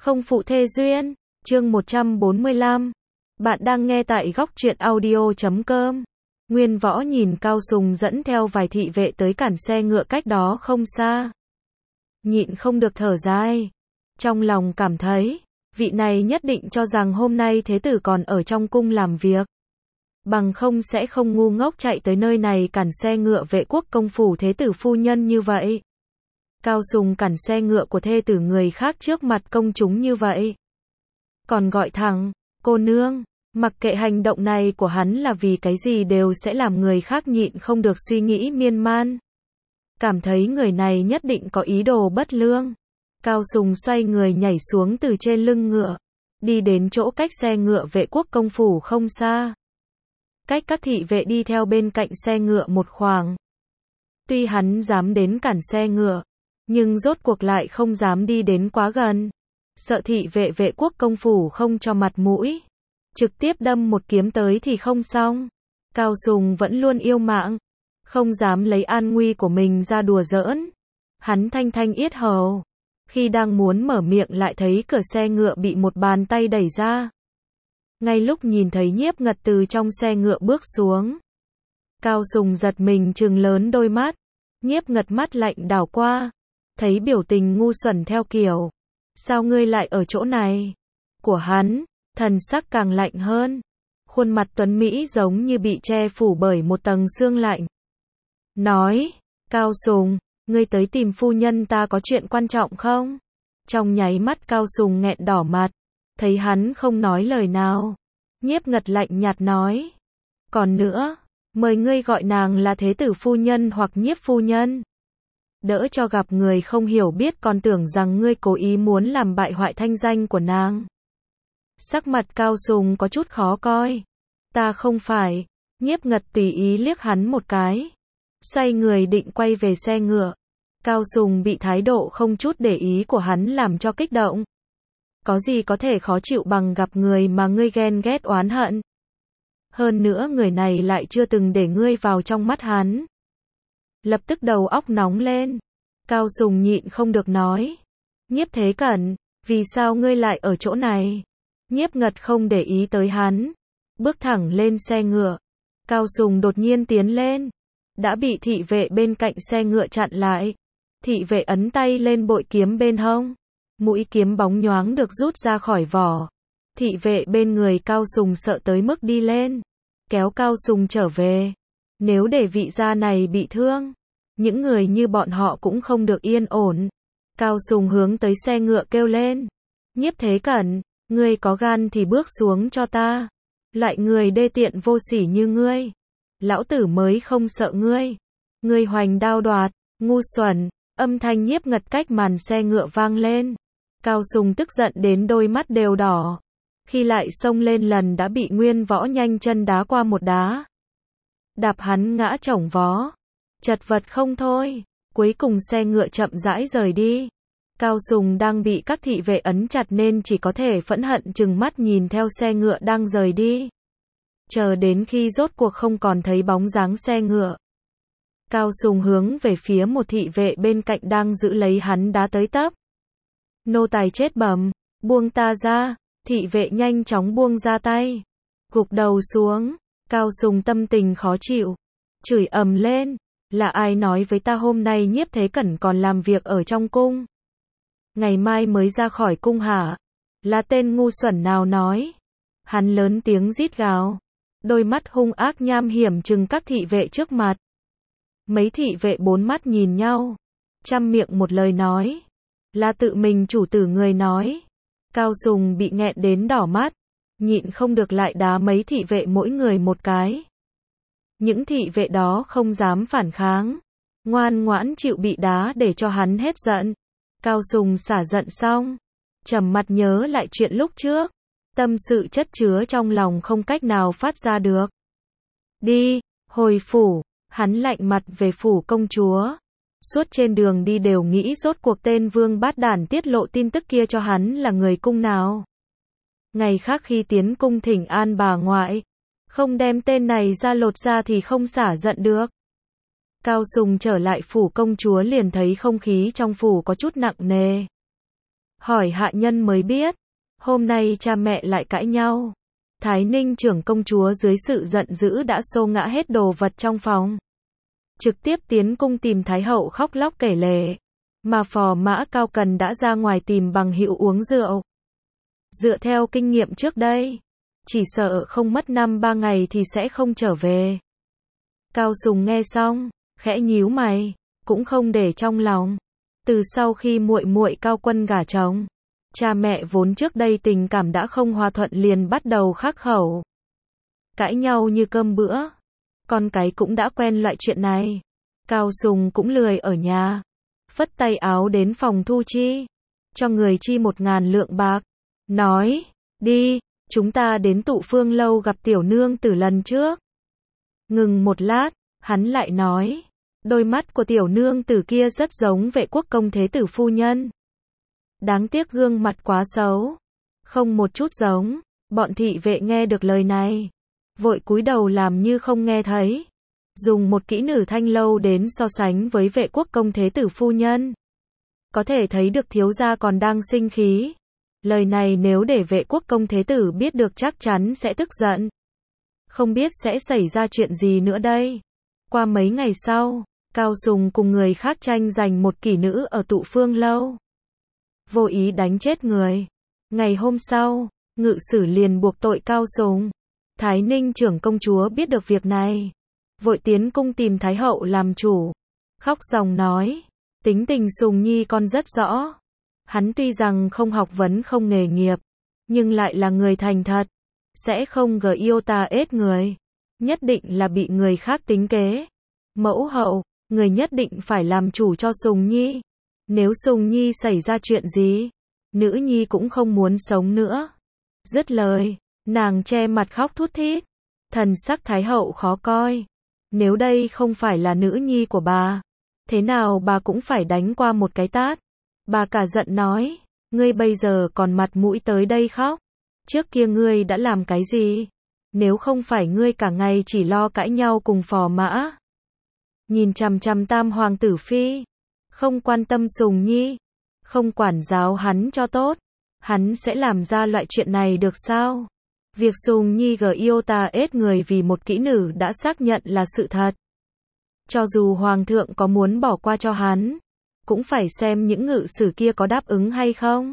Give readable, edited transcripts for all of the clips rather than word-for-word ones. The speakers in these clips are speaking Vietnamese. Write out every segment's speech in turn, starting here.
Không phụ thê duyên, chương 145. Bạn đang nghe tại góc truyện audio.com. Nguyên Võ nhìn Cao Sùng dẫn theo vài thị vệ tới cản xe ngựa cách đó không xa. Nhịn không được thở dài. Trong lòng cảm thấy, vị này nhất định cho rằng hôm nay thế tử còn ở trong cung làm việc. Bằng không sẽ không ngu ngốc chạy tới nơi này cản xe ngựa vệ quốc công phủ thế tử phu nhân như vậy. Cao Sùng cản xe ngựa của thê tử người khác trước mặt công chúng như vậy. Còn gọi thẳng, cô nương, mặc kệ hành động này của hắn là vì cái gì đều sẽ làm người khác nhịn không được suy nghĩ miên man. Cảm thấy người này nhất định có ý đồ bất lương. Cao Sùng xoay người nhảy xuống từ trên lưng ngựa, đi đến chỗ cách xe ngựa vệ quốc công phủ không xa. Cách các thị vệ đi theo bên cạnh xe ngựa một khoảng. Tuy hắn dám đến cản xe ngựa, nhưng rốt cuộc lại không dám đi đến quá gần. Sợ thị vệ vệ quốc công phủ không cho mặt mũi. Trực tiếp đâm một kiếm tới thì không xong. Cao Sùng vẫn luôn yêu mạng. Không dám lấy an nguy của mình ra đùa giỡn. Hắn thanh thanh yết hầu. Khi đang muốn mở miệng lại thấy cửa xe ngựa bị một bàn tay đẩy ra. Ngay lúc nhìn thấy Nhiếp Ngật từ trong xe ngựa bước xuống. Cao Sùng giật mình trừng lớn đôi mắt. Nhiếp Ngật mắt lạnh đảo qua. Thấy biểu tình ngu xuẩn theo kiểu. Sao ngươi lại ở chỗ này? Của hắn, thần sắc càng lạnh hơn. Khuôn mặt tuấn Mỹ giống như bị che phủ bởi một tầng sương lạnh. Nói, Cao Sùng, ngươi tới tìm phu nhân ta có chuyện quan trọng không? Trong nháy mắt Cao Sùng nghẹn đỏ mặt. Thấy hắn không nói lời nào. Nhiếp Ngật lạnh nhạt nói. Còn nữa, mời ngươi gọi nàng là thế tử phu nhân hoặc nhiếp phu nhân. Đỡ cho gặp người không hiểu biết còn tưởng rằng ngươi cố ý muốn làm bại hoại thanh danh của nàng. Sắc mặt Cao Sùng có chút khó coi. Ta không phải. Nhiếp Ngật tùy ý liếc hắn một cái. Xoay người định quay về xe ngựa. Cao Sùng bị thái độ không chút để ý của hắn làm cho kích động. Có gì có thể khó chịu bằng gặp người mà ngươi ghen ghét oán hận. Hơn nữa người này lại chưa từng để ngươi vào trong mắt hắn. Lập tức đầu óc nóng lên. Cao Sùng nhịn không được nói. Nhiếp Thế Cẩn, vì sao ngươi lại ở chỗ này? Nhiếp Ngật không để ý tới hắn. Bước thẳng lên xe ngựa. Cao Sùng đột nhiên tiến lên. Đã bị thị vệ bên cạnh xe ngựa chặn lại. Thị vệ ấn tay lên bội kiếm bên hông. Mũi kiếm bóng nhoáng được rút ra khỏi vỏ. Thị vệ bên người Cao Sùng sợ tới mức đi lên. Kéo Cao Sùng trở về. Nếu để vị gia này bị thương, những người như bọn họ cũng không được yên ổn. Cao Sùng hướng tới xe ngựa kêu lên. Nhiếp Thế Cẩn, ngươi có gan thì bước xuống cho ta. Loại người đê tiện vô sỉ như ngươi. Lão tử mới không sợ ngươi. Ngươi hoành đao đoạt, ngu xuẩn. Âm thanh Nhiếp Ngật cách màn xe ngựa vang lên. Cao Sùng tức giận đến đôi mắt đều đỏ. Khi lại xông lên lần đã bị Nguyên Võ nhanh chân đá qua một đá. Đạp hắn ngã chổng vó. Chật vật không thôi. Cuối cùng xe ngựa chậm rãi rời đi. Cao Sùng đang bị các thị vệ ấn chặt nên chỉ có thể phẫn hận trừng mắt nhìn theo xe ngựa đang rời đi. Chờ đến khi rốt cuộc không còn thấy bóng dáng xe ngựa. Cao Sùng hướng về phía một thị vệ bên cạnh đang giữ lấy hắn đá tới tấp. Nô tài chết bẩm, buông ta ra. Thị vệ nhanh chóng buông ra tay. Gục đầu xuống. Cao Sùng tâm tình khó chịu. Chửi ầm lên. Là ai nói với ta hôm nay Nhiếp Thế Cẩn còn làm việc ở trong cung? Ngày mai mới ra khỏi cung hả? Là tên ngu xuẩn nào nói? Hắn lớn tiếng rít gào. Đôi mắt hung ác nham hiểm trừng các thị vệ trước mặt. Mấy thị vệ bốn mắt nhìn nhau. Trăm miệng một lời nói. Là tự mình chủ tử người nói. Cao Sùng bị nghẹn đến đỏ mắt. Nhịn không được lại đá mấy thị vệ mỗi người một cái. Những thị vệ đó không dám phản kháng. Ngoan ngoãn chịu bị đá để cho hắn hết giận. Cao Sùng xả giận xong. Trầm mặt nhớ lại chuyện lúc trước. Tâm sự chất chứa trong lòng không cách nào phát ra được. Đi, hồi phủ. Hắn lạnh mặt về phủ công chúa. Suốt trên đường đi đều nghĩ rốt cuộc tên vương bát đản tiết lộ tin tức kia cho hắn là người cung nào. Ngày khác khi tiến cung thỉnh an bà ngoại, không đem tên này ra lột ra thì không xả giận được. Cao Sùng trở lại phủ công chúa liền thấy không khí trong phủ có chút nặng nề. hỏi hạ nhân mới biết, hôm nay cha mẹ lại cãi nhau. Thái Ninh trưởng công chúa dưới sự giận dữ đã xô ngã hết đồ vật trong phòng. Trực tiếp tiến cung tìm Thái hậu khóc lóc kể lể. Mà Phò Mã Cao Cần đã ra ngoài tìm bằng hữu uống rượu. Dựa theo kinh nghiệm trước đây, chỉ sợ không mất 5-3 ngày thì sẽ không trở về. Cao Sùng nghe xong, khẽ nhíu mày, cũng không để trong lòng. Từ sau khi muội muội Cao Quân gả chồng, cha mẹ vốn trước đây tình cảm đã không hòa thuận liền bắt đầu khắc khẩu. Cãi nhau như cơm bữa. Con cái cũng đã quen loại chuyện này. Cao Sùng cũng lười ở nhà. Phất tay áo đến phòng thu chi. Cho người chi 1.000 lượng bạc. Nói, đi, chúng ta đến Tụ Phương lâu gặp tiểu nương tử lần trước. Ngừng một lát, hắn lại nói, đôi mắt của tiểu nương tử kia rất giống Vệ Quốc công thế tử phu nhân. Đáng tiếc gương mặt quá xấu. Không một chút giống. Bọn thị vệ nghe được lời này, vội cúi đầu làm như không nghe thấy. Dùng một kỹ nữ thanh lâu đến so sánh với Vệ Quốc công thế tử phu nhân. Có thể thấy được thiếu gia còn đang sinh khí. Lời này nếu để Vệ Quốc công thế tử biết được chắc chắn sẽ tức giận. Không biết sẽ xảy ra chuyện gì nữa đây. Qua mấy ngày sau, Cao Sùng cùng người khác tranh giành một kỹ nữ ở Tụ Phương lâu. Vô ý đánh chết người. Ngày hôm sau, ngự sử liền buộc tội Cao Sùng. Thái Ninh trưởng công chúa biết được việc này, vội tiến cung tìm Thái hậu làm chủ. Khóc ròng nói, tính tình Sùng Nhi con rất rõ. Hắn tuy rằng không học vấn không nghề nghiệp, nhưng lại là người thành thật. Sẽ không yêu ta ết người. Nhất định là bị người khác tính kế. Mẫu hậu, người nhất định phải làm chủ cho Sùng Nhi. Nếu Sùng Nhi xảy ra chuyện gì, nữ nhi cũng không muốn sống nữa. Dứt lời, nàng che mặt khóc thút thít. Thần sắc Thái hậu khó coi. Nếu đây không phải là nữ nhi của bà, thế nào bà cũng phải đánh qua một cái tát. Bà cả giận nói, ngươi bây giờ còn mặt mũi tới đây khóc. Trước kia ngươi đã làm cái gì? Nếu không phải ngươi cả ngày chỉ lo cãi nhau cùng Phò Mã, nhìn chằm chằm Tam hoàng tử phi, không quan tâm Sùng Nhi, không quản giáo hắn cho tốt, hắn sẽ làm ra loại chuyện này được sao? Việc Sùng Nhi yêu ta ết người vì một kỹ nữ đã xác nhận là sự thật. Cho dù hoàng thượng có muốn bỏ qua cho hắn, cũng phải xem những ngự sử kia có đáp ứng hay không.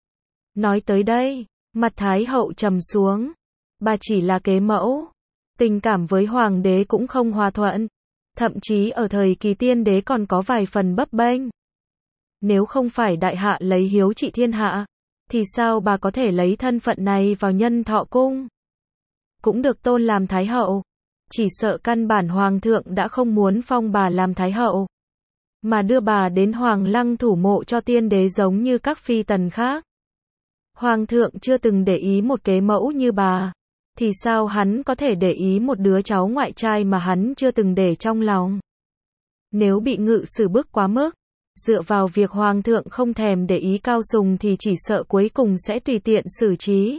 Nói tới đây, mặt Thái hậu trầm xuống. Bà chỉ là kế mẫu, tình cảm với hoàng đế cũng không hòa thuận, thậm chí ở thời kỳ tiên đế còn có vài phần bấp bênh. Nếu không phải đại hạ lấy hiếu trị thiên hạ, thì sao bà có thể lấy thân phận này vào Nhân Thọ cung? Cũng được tôn làm Thái hậu, chỉ sợ căn bản hoàng thượng đã không muốn phong bà làm Thái hậu, mà đưa bà đến Hoàng Lăng thủ mộ cho tiên đế giống như các phi tần khác. Hoàng thượng chưa từng để ý một kế mẫu như bà, thì sao hắn có thể để ý một đứa cháu ngoại trai mà hắn chưa từng để trong lòng? Nếu bị ngự sử bức quá mức, dựa vào việc hoàng thượng không thèm để ý Cao Sùng thì chỉ sợ cuối cùng sẽ tùy tiện xử trí.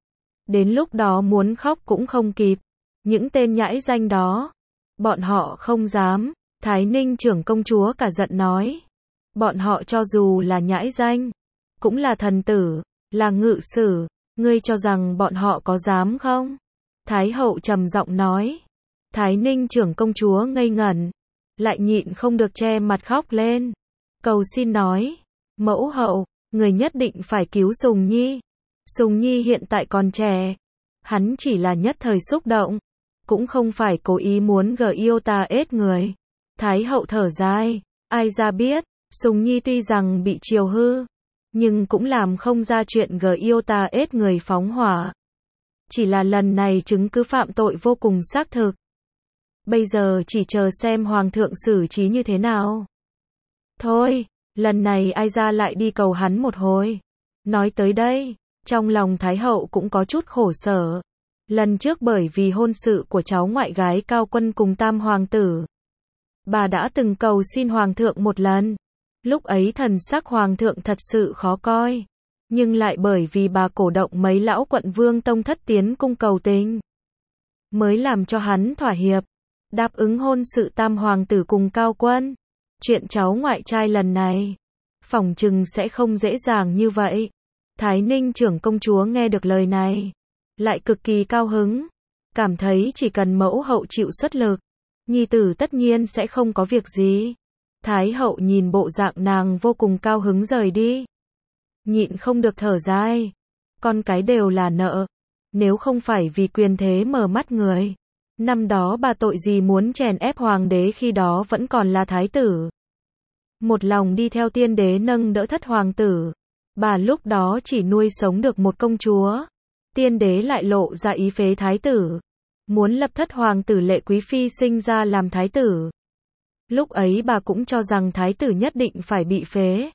Đến lúc đó muốn khóc cũng không kịp. Những tên nhãi danh đó, bọn họ không dám. Thái Ninh trưởng công chúa cả giận nói, bọn họ cho dù là nhãi danh, cũng là thần tử, là ngự sử, ngươi cho rằng bọn họ có dám không? Thái hậu trầm giọng nói. Thái Ninh trưởng công chúa ngây ngẩn, lại nhịn không được che mặt khóc lên. Cầu xin nói, mẫu hậu, người nhất định phải cứu Sùng Nhi. Sùng Nhi hiện tại còn trẻ, hắn chỉ là nhất thời xúc động, cũng không phải cố ý muốn yêu ta ết người. Thái hậu thở dài, ai ra biết, Sùng Nhi tuy rằng bị chiều hư, nhưng cũng làm không ra chuyện yêu ta ết người phóng hỏa. Chỉ là lần này chứng cứ phạm tội vô cùng xác thực. Bây giờ chỉ chờ xem hoàng thượng xử trí như thế nào. Thôi, lần này ai ra lại đi cầu hắn một hồi. Nói tới đây, trong lòng Thái hậu cũng có chút khổ sở. Lần trước bởi vì hôn sự của cháu ngoại gái Cao Quân cùng Tam hoàng tử, bà đã từng cầu xin hoàng thượng một lần. Lúc ấy thần sắc hoàng thượng thật sự khó coi, nhưng lại bởi vì bà cổ động mấy lão quận vương tông thất tiến cung cầu tình, mới làm cho hắn thỏa hiệp, đáp ứng hôn sự Tam hoàng tử cùng Cao Quân. Chuyện cháu ngoại trai lần này, phỏng chừng sẽ không dễ dàng như vậy. Thái Ninh trưởng công chúa nghe được lời này, lại cực kỳ cao hứng, cảm thấy chỉ cần mẫu hậu chịu xuất lực, nhi tử tất nhiên sẽ không có việc gì. Thái hậu nhìn bộ dạng nàng vô cùng cao hứng rời đi, nhịn không được thở dài, con cái đều là nợ, nếu không phải vì quyền thế mở mắt người, năm đó bà tội gì muốn chèn ép hoàng đế khi đó vẫn còn là thái tử. Một lòng đi theo tiên đế nâng đỡ thất hoàng tử, bà lúc đó chỉ nuôi sống được một công chúa, tiên đế lại lộ ra ý phế thái tử, muốn lập thất hoàng tử Lệ Quý Phi sinh ra làm thái tử. Lúc ấy bà cũng cho rằng thái tử nhất định phải bị phế.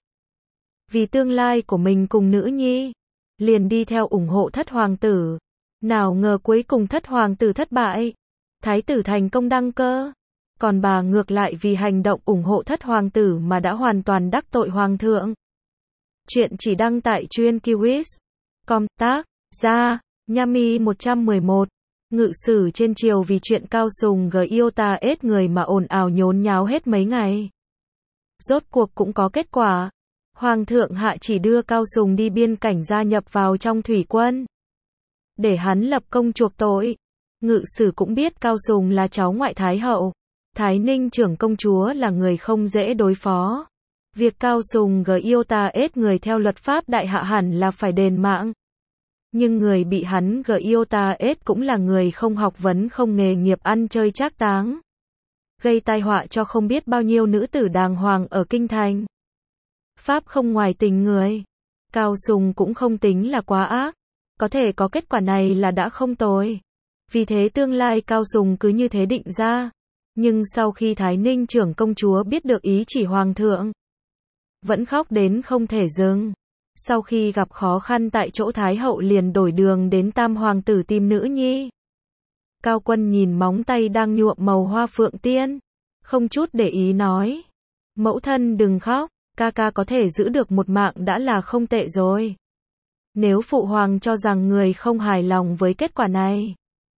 Vì tương lai của mình cùng nữ nhi, liền đi theo ủng hộ thất hoàng tử. Nào ngờ cuối cùng thất hoàng tử thất bại, thái tử thành công đăng cơ. Còn bà ngược lại vì hành động ủng hộ thất hoàng tử mà đã hoàn toàn đắc tội hoàng thượng. Chuyện chỉ đăng tại truyện.kiwis.com, tác giả Nhami 111. Ngự sử trên triều vì chuyện Cao Sùng Gyota ết người mà ồn ào nhốn nháo hết mấy ngày. Rốt cuộc cũng có kết quả. Hoàng thượng hạ chỉ đưa Cao Sùng đi biên cảnh gia nhập vào trong thủy quân, để hắn lập công chuộc tội. Ngự sử cũng biết Cao Sùng là cháu ngoại Thái hậu. Thái Ninh trưởng công chúa là người không dễ đối phó. Việc Cao Sùng Gyota ết người theo luật pháp đại hạ hẳn là phải đền mạng. Nhưng người bị hắn Gyota ết cũng là người không học vấn không nghề nghiệp ăn chơi trác táng, gây tai họa cho không biết bao nhiêu nữ tử đàng hoàng ở kinh thành. Pháp không ngoài tình người. Cao Sùng cũng không tính là quá ác, có thể có kết quả này là đã không tồi. Vì thế tương lai Cao Sùng cứ như thế định ra. Nhưng sau khi Thái Ninh trưởng công chúa biết được ý chỉ hoàng thượng, vẫn khóc đến không thể dừng. Sau khi gặp khó khăn tại chỗ Thái hậu liền đổi đường đến Tam hoàng tử tìm nữ nhi. Cao Quân nhìn móng tay đang nhuộm màu hoa phượng tiên, không chút để ý nói: mẫu thân đừng khóc, ca ca có thể giữ được một mạng đã là không tệ rồi. Nếu phụ hoàng cho rằng người không hài lòng với kết quả này,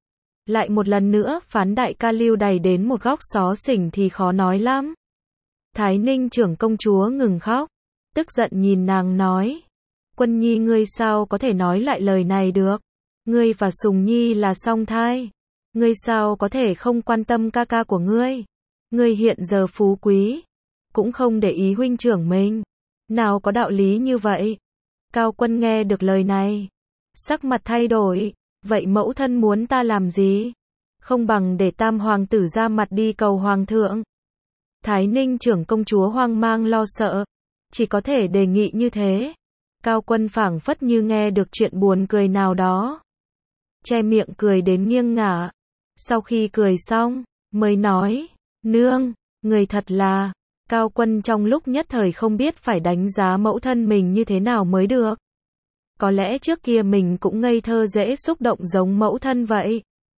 lại một lần nữa phán đại ca lưu đày đến một góc xó xỉnh thì khó nói lắm. Thái Ninh trưởng công chúa ngừng khóc, tức giận nhìn nàng nói: Quân nhi ngươi sao có thể nói lại lời này được? Ngươi và Sùng nhi là song thai, ngươi sao có thể không quan tâm ca ca của ngươi? Ngươi hiện giờ phú quý, cũng không để ý huynh trưởng mình, nào có đạo lý như vậy? Cao Quân nghe được lời này, sắc mặt thay đổi: vậy mẫu thân muốn ta làm gì? Không bằng để Tam hoàng tử ra mặt đi cầu hoàng thượng. Thái Ninh trưởng công chúa hoang mang lo sợ, chỉ có thể đề nghị như thế. Cao Quân phảng phất như nghe được chuyện buồn cười nào đó, che miệng cười đến nghiêng ngả. Sau khi cười xong, mới nói: nương, người thật là... Cao Quân trong lúc nhất thời không biết phải đánh giá mẫu thân mình như thế nào mới được. Có lẽ trước kia mình cũng ngây thơ dễ xúc động giống mẫu thân vậy,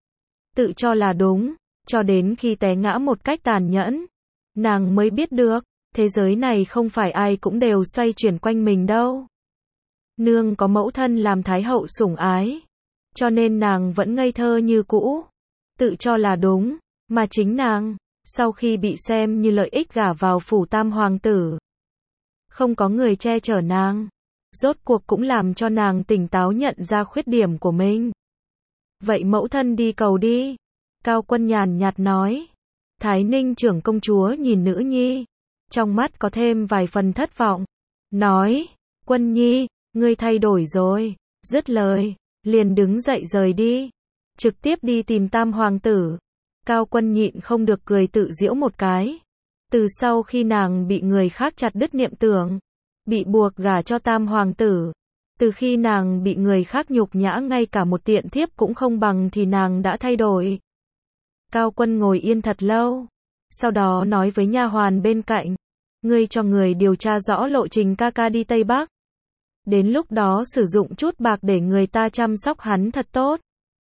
tự cho là đúng, cho đến khi té ngã một cách tàn nhẫn, nàng mới biết được, thế giới này không phải ai cũng đều xoay chuyển quanh mình đâu. Nương có mẫu thân làm thái hậu sủng ái, cho nên nàng vẫn ngây thơ như cũ, tự cho là đúng, mà chính nàng, sau khi bị xem như lợi ích gả vào phủ Tam hoàng tử, không có người che chở nàng, rốt cuộc cũng làm cho nàng tỉnh táo nhận ra khuyết điểm của mình. Vậy mẫu thân đi cầu đi. Cao Quân nhàn nhạt nói. Thái Ninh trưởng công chúa nhìn nữ nhi, trong mắt có thêm vài phần thất vọng, nói: Quân nhi, ngươi thay đổi rồi. Dứt lời, liền đứng dậy rời đi, trực tiếp đi tìm Tam hoàng tử. Cao Quân nhịn không được cười tự giễu một cái. Từ sau khi nàng bị người khác chặt đứt niệm tưởng, bị buộc gả cho Tam hoàng tử, từ khi nàng bị người khác nhục nhã ngay cả một tiện thiếp cũng không bằng thì nàng đã thay đổi. Cao Quân ngồi yên thật lâu, sau đó nói với nha hoàn bên cạnh: ngươi cho người điều tra rõ lộ trình ca ca đi Tây Bắc. Đến lúc đó sử dụng chút bạc để người ta chăm sóc hắn thật tốt.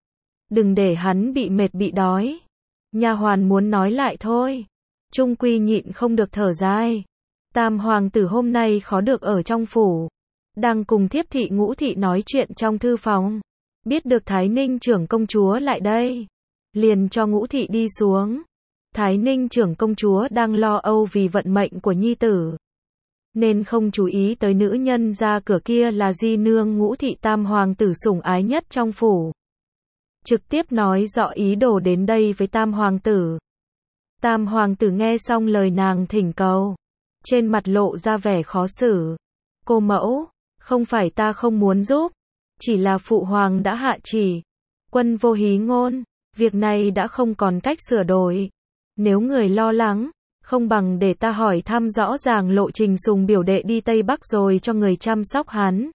Đừng để hắn bị mệt bị đói. Nha hoàn muốn nói lại thôi, chung quy nhịn không được thở dài. Tam hoàng tử hôm nay khó được ở trong phủ, đang cùng thiếp thị Ngũ thị nói chuyện trong thư phòng, biết được Thái Ninh trưởng công chúa lại đây, liền cho Ngũ thị đi xuống. Thái Ninh trưởng công chúa đang lo âu vì vận mệnh của nhi tử, nên không chú ý tới nữ nhân ra cửa kia là di nương Ngũ thị tam hoàng tử sủng ái nhất trong phủ. Trực tiếp nói rõ ý đồ đến đây với tam hoàng tử. Tam hoàng tử nghe xong lời nàng thỉnh cầu, trên mặt lộ ra vẻ khó xử. Cô mẫu, không phải ta không muốn giúp, chỉ là phụ hoàng đã hạ chỉ, quân vô hí ngôn, việc này đã không còn cách sửa đổi. Nếu người lo lắng, không bằng để ta hỏi thăm rõ ràng lộ trình Sùng biểu đệ đi Tây Bắc rồi cho người chăm sóc hắn.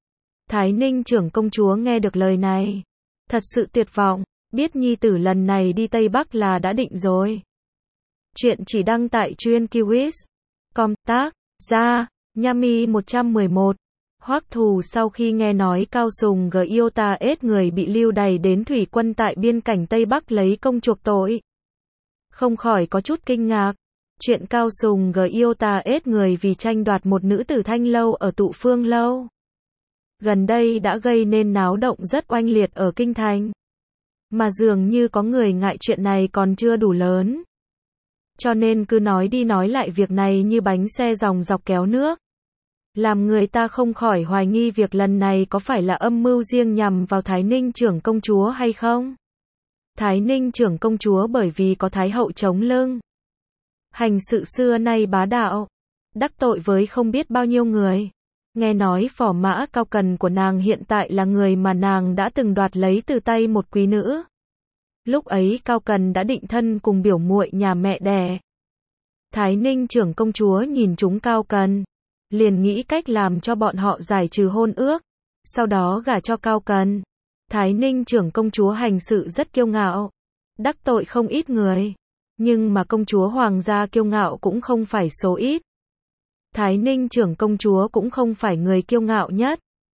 Thái Ninh trưởng công chúa nghe được lời này, thật sự tuyệt vọng, biết nhi tử lần này đi Tây Bắc là đã định rồi. Chuyện chỉ đăng tại Truyện Kiwis. Com tác gia Nhami 111. Hoắc Thù sau khi nghe nói Cao Sùng Giota ết người bị lưu đày đến thủy quân tại biên cảnh Tây Bắc lấy công chuộc tội, không khỏi có chút kinh ngạc. Chuyện Cao Sùng Giota ết người vì tranh đoạt một nữ tử thanh lâu ở Tụ Phương lâu, gần đây đã gây nên náo động rất oanh liệt ở kinh thành. Mà dường như có người ngại chuyện này còn chưa đủ lớn, cho nên cứ nói đi nói lại việc này như bánh xe dòng dọc kéo nước, làm người ta không khỏi hoài nghi việc lần này có phải là âm mưu riêng nhằm vào Thái Ninh trưởng công chúa hay không. Thái Ninh trưởng công chúa bởi vì có Thái hậu chống lưng, hành sự xưa nay bá đạo, đắc tội với không biết bao nhiêu người. Nghe nói phò mã Cao Cần của nàng hiện tại là người mà nàng đã từng đoạt lấy từ tay một quý nữ. Lúc ấy Cao Cần đã định thân cùng biểu muội nhà mẹ đẻ. Thái Ninh trưởng công chúa nhìn chúng Cao Cần, liền nghĩ cách làm cho bọn họ giải trừ hôn ước, sau đó gả cho Cao Cần. Thái Ninh trưởng công chúa hành sự rất kiêu ngạo, đắc tội không ít người, nhưng mà công chúa hoàng gia kiêu ngạo cũng không phải số ít. Thái Ninh trưởng công chúa cũng không phải người kiêu ngạo nhất,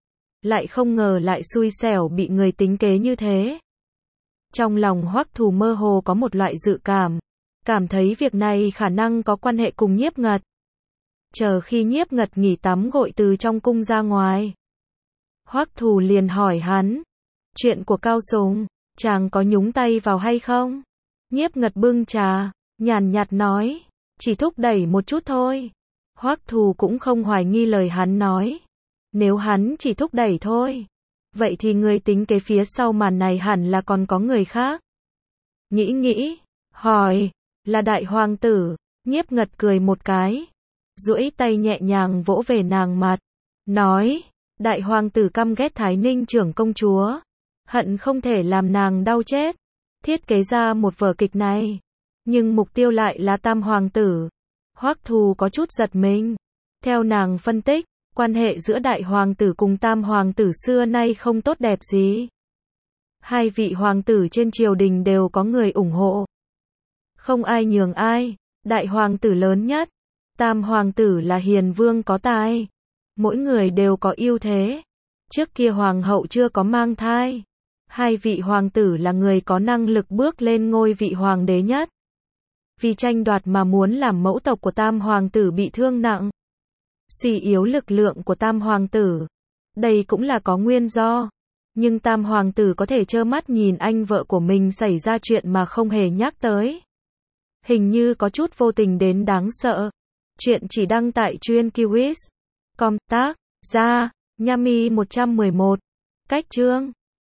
lại không ngờ lại xui xẻo bị người tính kế như thế. Trong lòng Hoắc Thù mơ hồ có một loại dự cảm thấy việc này khả năng có quan hệ cùng Nhiếp Ngật. Chờ khi Nhiếp Ngật nghỉ tắm gội từ trong cung ra ngoài, Hoắc Thù liền hỏi hắn, chuyện của Cao Sùng, chàng có nhúng tay vào hay không? Nhiếp Ngật bưng trà, nhàn nhạt nói, chỉ thúc đẩy một chút thôi. Hoắc Thù cũng không hoài nghi lời hắn nói, nếu hắn chỉ thúc đẩy thôi, vậy thì người tính kế phía sau màn này hẳn là còn có người khác. Nghĩ, hỏi, là đại hoàng tử. Nhiếp Ngật cười một cái, duỗi tay nhẹ nhàng vỗ về nàng mặt, nói, đại hoàng tử căm ghét Thái Ninh trưởng công chúa, hận không thể làm nàng đau chết, thiết kế ra một vở kịch này, nhưng mục tiêu lại là tam hoàng tử. Hoắc Thù có chút giật mình, theo nàng phân tích, quan hệ giữa đại hoàng tử cùng tam hoàng tử xưa nay không tốt đẹp gì. Hai vị hoàng tử trên triều đình đều có người ủng hộ, không ai nhường ai, đại hoàng tử lớn nhất, tam hoàng tử là hiền vương có tài, mỗi người đều có ưu thế. Trước kia hoàng hậu chưa có mang thai, hai vị hoàng tử là người có năng lực bước lên ngôi vị hoàng đế nhất. Vì tranh đoạt mà muốn làm mẫu tộc của tam hoàng tử bị thương nặng, suy yếu lực lượng của tam hoàng tử. Đây cũng là có nguyên do. Nhưng tam hoàng tử có thể trơ mắt nhìn anh vợ của mình xảy ra chuyện mà không hề nhắc tới. Hình như có chút vô tình đến đáng sợ. Chuyện chỉ đăng tại Truyện Kiwis. Com tác gia Nhami 111. Cách chương